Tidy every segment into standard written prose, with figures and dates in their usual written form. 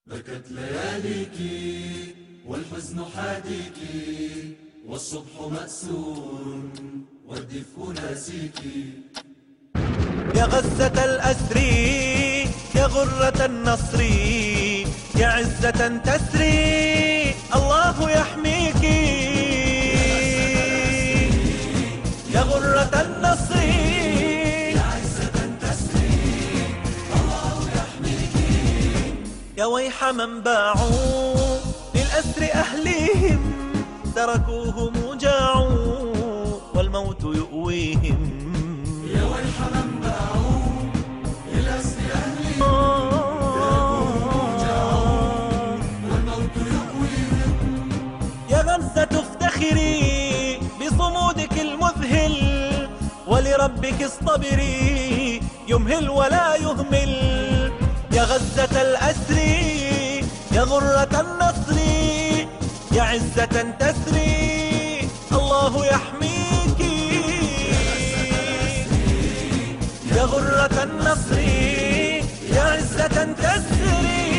بكت لياليك والحزن حاديك والصبح مأسور والدفء ناسيك. يا غزة الأسر يا غرة النصر يا عزة تسري الله يحميك. يا غرة النصر يا عزة تسري الله يحميك. يا ويح من باعوا للأسر أهليهم تركوهم جاعوا والموت يؤويهم. يا ويح من باعوا للأسر أهلهم تركوهم جاعوا والموت يؤويهم. يا غزة افتخري بصمودك المذهل ولربك اصطبري يمهل ولا يهمل. يا غزة الأسر يا غرة النصر يا عزة تسري الله يحميك. يا غرة النصر يا عزة تسري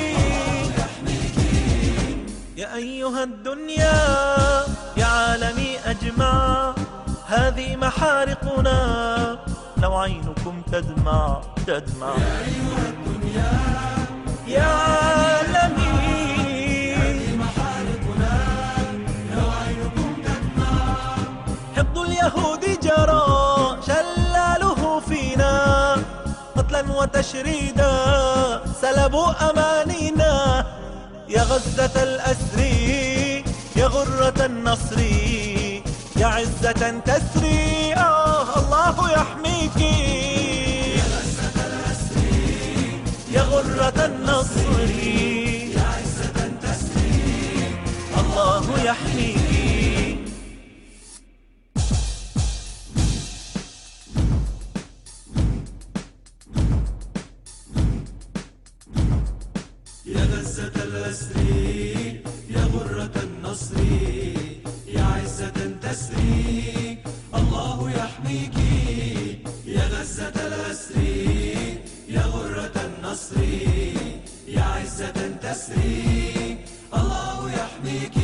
يا أيها الدنيا يا عالمي أجمع هذه محارقنا لو عينكم تدمع تدمع. يا أيها الدنيا يا عالمي هذه محارقنا لو عينكم تدمع. حقد اليهود جرى شلاله فينا قتلا وتشريدا سلبوا أمانينا. يا غزة الأسر يا غرة النصر يا عزة تسري الله يحميك. يا غزة الأسر يا غرة النصر يا عزة تسري الله يحميك. يا غزة الأسر يا غرة النصر يا عزة تسري الله يحميك. يا غزة الأسر يا غرة النصر يا عزة تسري الله يحميك.